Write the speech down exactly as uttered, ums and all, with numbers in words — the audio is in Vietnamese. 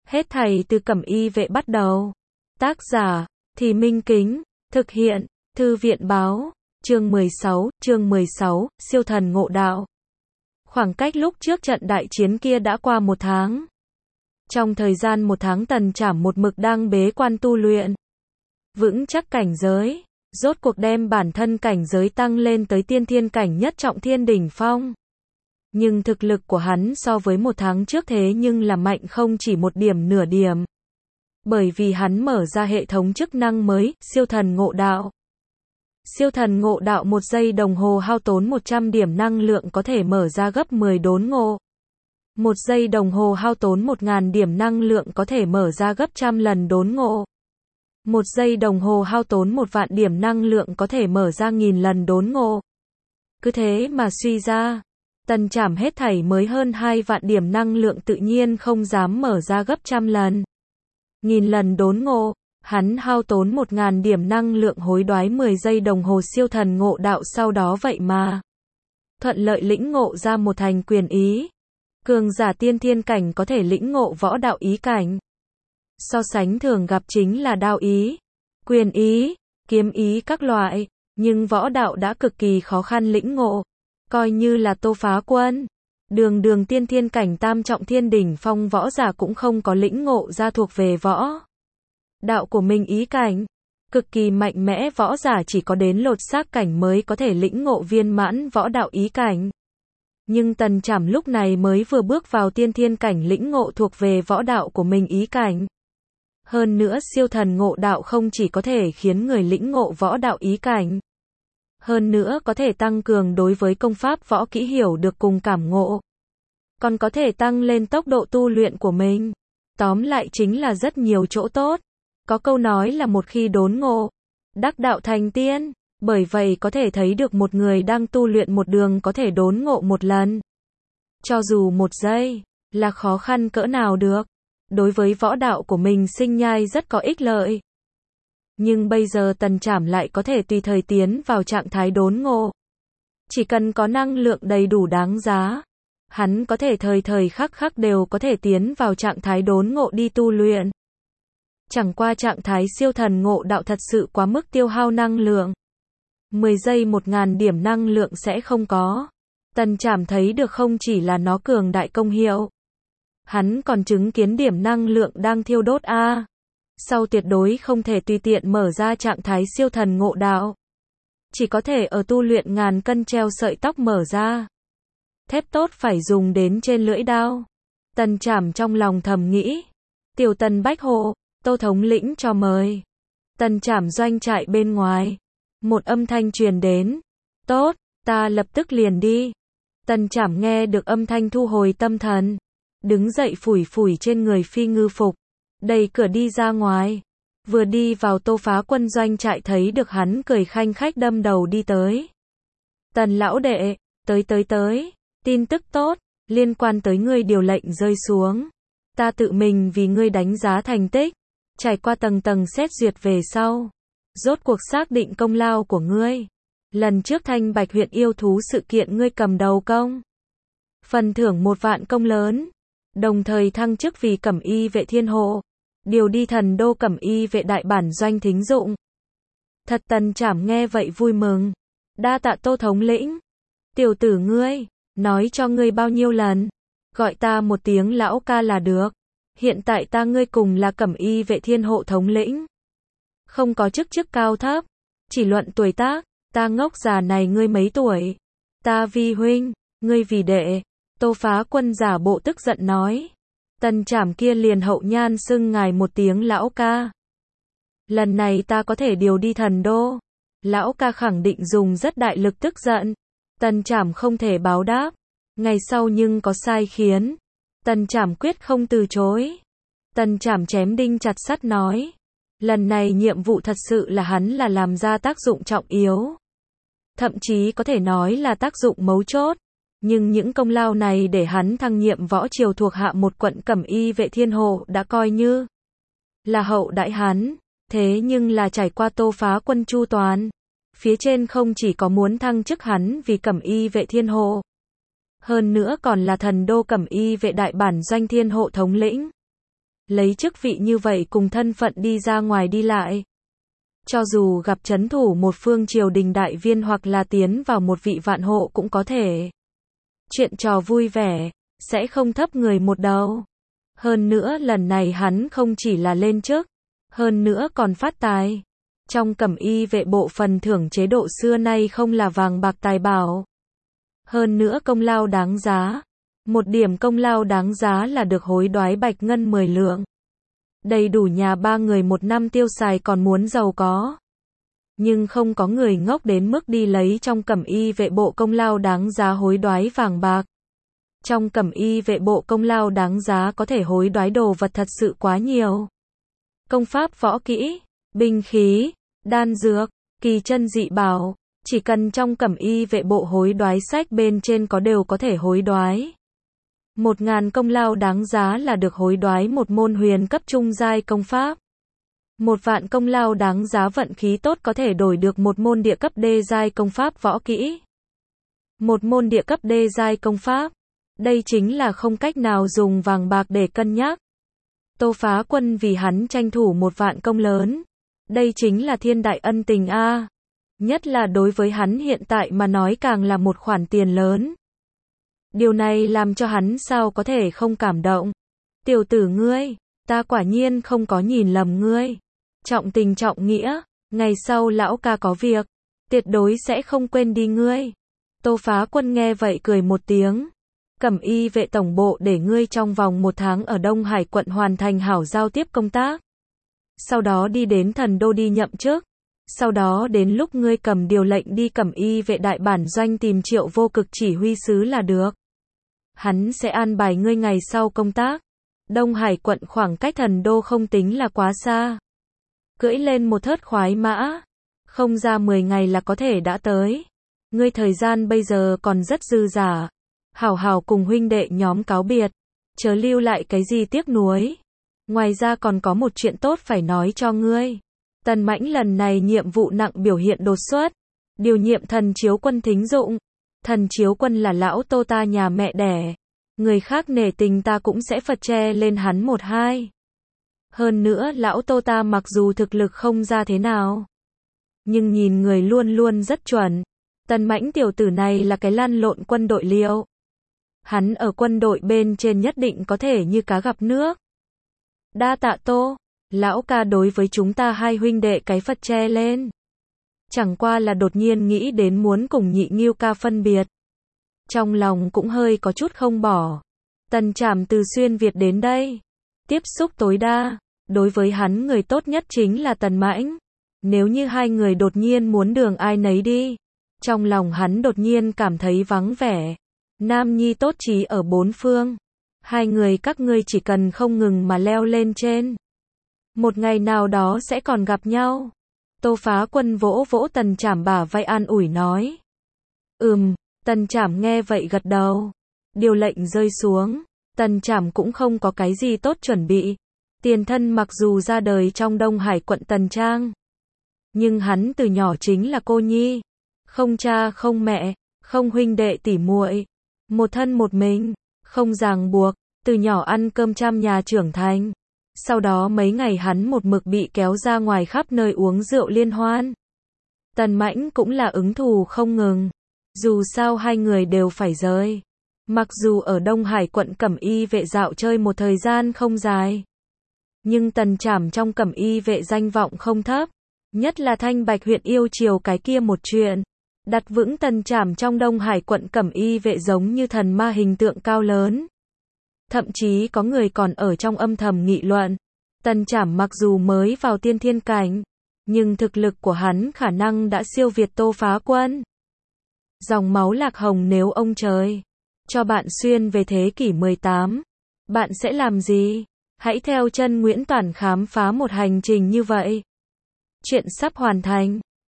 Hết thảy từ Cẩm Y vệ bắt đầu. Tác giả, Thì Minh Kính, thực hiện, Thư viện báo, chương mười sáu, chương mười sáu, siêu thần ngộ đạo. Khoảng cách lúc trước trận đại chiến kia đã qua một tháng. Trong thời gian một tháng Tần Trảm một mực đang bế quan tu luyện. Vững chắc cảnh giới, rốt cuộc đem bản thân cảnh giới tăng lên tới tiên thiên cảnh nhất trọng thiên đỉnh phong. Nhưng thực lực của hắn so với một tháng trước thế nhưng là mạnh không chỉ một điểm nửa điểm. Bởi vì hắn mở ra hệ thống chức năng mới, siêu thần ngộ đạo. Siêu thần ngộ đạo một giây đồng hồ hao tốn một trăm điểm năng lượng có thể mở ra gấp mười đốn ngộ. Một giây đồng hồ hao tốn một nghìn điểm năng lượng có thể mở ra gấp trăm lần đốn ngộ. Một giây đồng hồ hao tốn một vạn điểm năng lượng có thể mở ra nghìn lần đốn ngộ. Cứ thế mà suy ra, Tần Trảm hết thảy mới hơn hai vạn điểm năng lượng tự nhiên không dám mở ra gấp trăm lần. Nghìn lần đốn ngộ, hắn hao tốn một nghìn điểm năng lượng hối đoái mười giây đồng hồ siêu thần ngộ đạo sau đó vậy mà thuận lợi lĩnh ngộ ra một thành quyền ý. Cường giả tiên thiên cảnh có thể lĩnh ngộ võ đạo ý cảnh. So sánh thường gặp chính là đao ý, quyền ý, kiếm ý các loại, nhưng võ đạo đã cực kỳ khó khăn lĩnh ngộ. Coi như là Tô Phá Quân, đường đường tiên thiên cảnh tam trọng thiên đỉnh phong võ giả cũng không có lĩnh ngộ ra thuộc về võ đạo của mình ý cảnh. Cực kỳ mạnh mẽ võ giả chỉ có đến lột xác cảnh mới có thể lĩnh ngộ viên mãn võ đạo ý cảnh. Nhưng Tần Trảm lúc này mới vừa bước vào tiên thiên cảnh lĩnh ngộ thuộc về võ đạo của mình ý cảnh. Hơn nữa siêu thần ngộ đạo không chỉ có thể khiến người lĩnh ngộ võ đạo ý cảnh. Hơn nữa có thể tăng cường đối với công pháp võ kỹ hiểu được cùng cảm ngộ. Còn có thể tăng lên tốc độ tu luyện của mình. Tóm lại chính là rất nhiều chỗ tốt. Có câu nói là một khi đốn ngộ, đắc đạo thành tiên. Bởi vậy có thể thấy được một người đang tu luyện một đường có thể đốn ngộ một lần. Cho dù một giây, là khó khăn cỡ nào được. Đối với võ đạo của mình sinh nhai rất có ích lợi. Nhưng bây giờ Tần Trảm lại có thể tùy thời tiến vào trạng thái đốn ngộ. Chỉ cần có năng lượng đầy đủ đáng giá, hắn có thể thời thời khắc khắc đều có thể tiến vào trạng thái đốn ngộ đi tu luyện. Chẳng qua trạng thái siêu thần ngộ đạo thật sự quá mức tiêu hao năng lượng. mười giây một nghìn điểm năng lượng sẽ không có. Tần Trảm thấy được không chỉ là nó cường đại công hiệu. Hắn còn chứng kiến điểm năng lượng đang thiêu đốt a. À. Sau tuyệt đối không thể tùy tiện mở ra trạng thái siêu thần ngộ đạo. Chỉ có thể ở tu luyện ngàn cân treo sợi tóc mở ra. Thép tốt phải dùng đến trên lưỡi đao. Tần Trảm trong lòng thầm nghĩ. Tiểu Tần Bách Hộ, Tô thống lĩnh cho mời. Tần Trảm doanh trại bên ngoài. Một âm thanh truyền đến. Tốt, ta lập tức liền đi. Tần Trảm nghe được âm thanh thu hồi tâm thần. Đứng dậy phủi phủi trên người phi ngư phục. Đẩy cửa đi ra ngoài. Vừa đi vào Tô Phá Quân doanh trại thấy được hắn cười khanh khách đâm đầu đi tới. Tần lão đệ, tới tới tới. Tin tức tốt, liên quan tới ngươi điều lệnh rơi xuống. Ta tự mình vì ngươi đánh giá thành tích. Trải qua tầng tầng xét duyệt về sau. Rốt cuộc xác định công lao của ngươi. Lần trước Thanh Bạch huyện yêu thú sự kiện ngươi cầm đầu công. Phần thưởng một vạn công lớn. Đồng thời thăng chức vì Cẩm Y vệ thiên hộ. Điều đi thần đô Cẩm Y vệ đại bản doanh thính dụng. Thật Tần Trảm nghe vậy vui mừng. Đa tạ Tô thống lĩnh. Tiểu tử ngươi, nói cho ngươi bao nhiêu lần. Gọi ta một tiếng lão ca là được. Hiện tại ta ngươi cùng là Cẩm Y vệ thiên hộ thống lĩnh. Không có chức chức cao thấp. Chỉ luận tuổi tác, ta ngốc già này ngươi mấy tuổi. Ta vi huynh, ngươi vì đệ. Tô Phá Quân giả bộ tức giận nói. Tần Trảm kia liền hậu nhan xưng ngài một tiếng lão ca. Lần này ta có thể điều đi thần đô. Lão ca khẳng định dùng rất đại lực tức giận. Tần Trảm không thể báo đáp. Ngày sau nhưng có sai khiến. Tần Trảm quyết không từ chối. Tần Trảm chém đinh chặt sắt nói. Lần này nhiệm vụ thật sự là hắn là làm ra tác dụng trọng yếu. Thậm chí có thể nói là tác dụng mấu chốt. Nhưng những công lao này để hắn thăng nhiệm võ triều thuộc hạ một quận Cẩm Y vệ thiên hộ đã coi như là hậu đãi hắn. Thế nhưng là trải qua Tô Phá Quân chu toàn. Phía trên không chỉ có muốn thăng chức hắn vì Cẩm Y vệ thiên hộ. Hơn nữa còn là thần đô Cẩm Y vệ đại bản doanh thiên hộ thống lĩnh. lấy chức vị như vậy cùng thân phận đi ra ngoài đi lại. Cho dù gặp trấn thủ một phương triều đình đại viên hoặc là tiến vào một vị vạn hộ cũng có thể. Chuyện trò vui vẻ, sẽ không thấp người một đầu. Hơn nữa lần này hắn không chỉ là lên chức, hơn nữa còn phát tài. Trong cẩm y vệ bộ phần thưởng chế độ xưa nay không là vàng bạc tài bảo. Hơn nữa công lao đáng giá. Một điểm công lao đáng giá là được hối đoái bạch ngân mười lượng. Đầy đủ nhà ba người một năm tiêu xài còn muốn giàu có. Nhưng không có người ngốc đến mức đi lấy trong cẩm y vệ bộ công lao đáng giá hối đoái vàng bạc. Trong cẩm y vệ bộ công lao đáng giá có thể hối đoái đồ vật thật sự quá nhiều. Công pháp võ kỹ, binh khí, đan dược, kỳ chân dị bảo, chỉ cần trong cẩm y vệ bộ hối đoái sách bên trên có đều có thể hối đoái. Một ngàn công lao đáng giá là được hối đoái một môn huyền cấp trung giai công pháp. Một vạn công lao đáng giá vận khí tốt có thể đổi được một môn địa cấp đê giai công pháp võ kỹ. Một môn địa cấp đê giai công pháp. Đây chính là không cách nào dùng vàng bạc để cân nhắc. Tô Phá Quân vì hắn tranh thủ một vạn công lớn. Đây chính là thiên đại ân tình a. Nhất là đối với hắn hiện tại mà nói càng là một khoản tiền lớn. Điều này làm cho hắn sao có thể không cảm động. Tiểu tử ngươi, ta quả nhiên không có nhìn lầm ngươi. Trọng tình trọng nghĩa, ngày sau lão ca có việc, tuyệt đối sẽ không quên đi ngươi. Tô Phá Quân nghe vậy cười một tiếng. Cẩm y vệ tổng bộ để ngươi trong vòng một tháng ở Đông Hải quận hoàn thành hảo giao tiếp công tác. Sau đó đi đến thần đô đi nhậm chức. Sau đó đến lúc ngươi cầm điều lệnh đi cẩm y vệ đại bản doanh tìm Triệu Vô Cực chỉ huy sứ là được. Hắn sẽ an bài ngươi ngày sau công tác. Đông Hải quận khoảng cách thần đô không tính là quá xa. Cưỡi lên một thớt khoái mã, không ra mười ngày là có thể đã tới. Ngươi thời gian bây giờ còn rất dư dả. Hảo hảo cùng huynh đệ nhóm cáo biệt, chớ lưu lại cái gì tiếc nuối. Ngoài ra còn có một chuyện tốt phải nói cho ngươi. Tần Mãnh lần này nhiệm vụ nặng biểu hiện đột xuất, điều nhiệm Thần Chiếu Quân thính dụng. Thần Chiếu Quân là lão Tô ta nhà mẹ đẻ, người khác nể tình ta cũng sẽ phật che lên hắn một hai. Hơn nữa lão Tô ta mặc dù thực lực không ra thế nào, nhưng nhìn người luôn luôn rất chuẩn. Tần Mãnh tiểu tử này là cái lăn lộn quân đội liệu. Hắn ở quân đội bên trên nhất định có thể như cá gặp nước. Đa tạ Tô, lão ca đối với chúng ta hai huynh đệ cái phật che lên. Chẳng qua là đột nhiên nghĩ đến muốn cùng Nhị Nghiêu ca phân biệt. Trong lòng cũng hơi có chút không bỏ. Tần Trảm từ xuyên Việt đến đây. Tiếp xúc tối đa. Đối với hắn người tốt nhất chính là Tần Mãnh. Nếu như hai người đột nhiên muốn đường ai nấy đi. Trong lòng hắn đột nhiên cảm thấy vắng vẻ. Nam nhi tốt chí ở bốn phương. Hai người các ngươi chỉ cần không ngừng mà leo lên trên. Một ngày nào đó sẽ còn gặp nhau. Tô Phá Quân vỗ vỗ Tần Trảm bả vai an ủi nói. Ừm, Tần Trảm nghe vậy gật đầu. Điều lệnh rơi xuống. Tần Trảm cũng không có cái gì tốt chuẩn bị. Tiền thân mặc dù ra đời trong Đông Hải quận Tần Trang. Nhưng hắn từ nhỏ chính là cô nhi. Không cha không mẹ, không huynh đệ tỉ muội. Một thân một mình, không ràng buộc, từ nhỏ ăn cơm chăm nhà trưởng thành. Sau đó mấy ngày hắn một mực bị kéo ra ngoài khắp nơi uống rượu liên hoan. Tần Mãnh cũng là ứng thù không ngừng. Dù sao hai người đều phải rời. Mặc dù ở Đông Hải quận cẩm y vệ dạo chơi một thời gian không dài. Nhưng Tần Trảm trong cẩm y vệ danh vọng không thấp. Nhất là Thanh Bạch huyện yêu chiều cái kia một chuyện. Đặt vững Tần Trảm trong Đông Hải quận cẩm y vệ giống như thần ma hình tượng cao lớn. Thậm chí có người còn ở trong âm thầm nghị luận. Tần Trảm mặc dù mới vào tiên thiên cảnh, nhưng thực lực của hắn khả năng đã siêu việt Tô Phá Quân. Dòng máu Lạc Hồng nếu ông trời cho bạn xuyên về thế kỷ mười tám, bạn sẽ làm gì? Hãy theo chân Nguyễn Toản khám phá một hành trình như vậy. Chuyện sắp hoàn thành.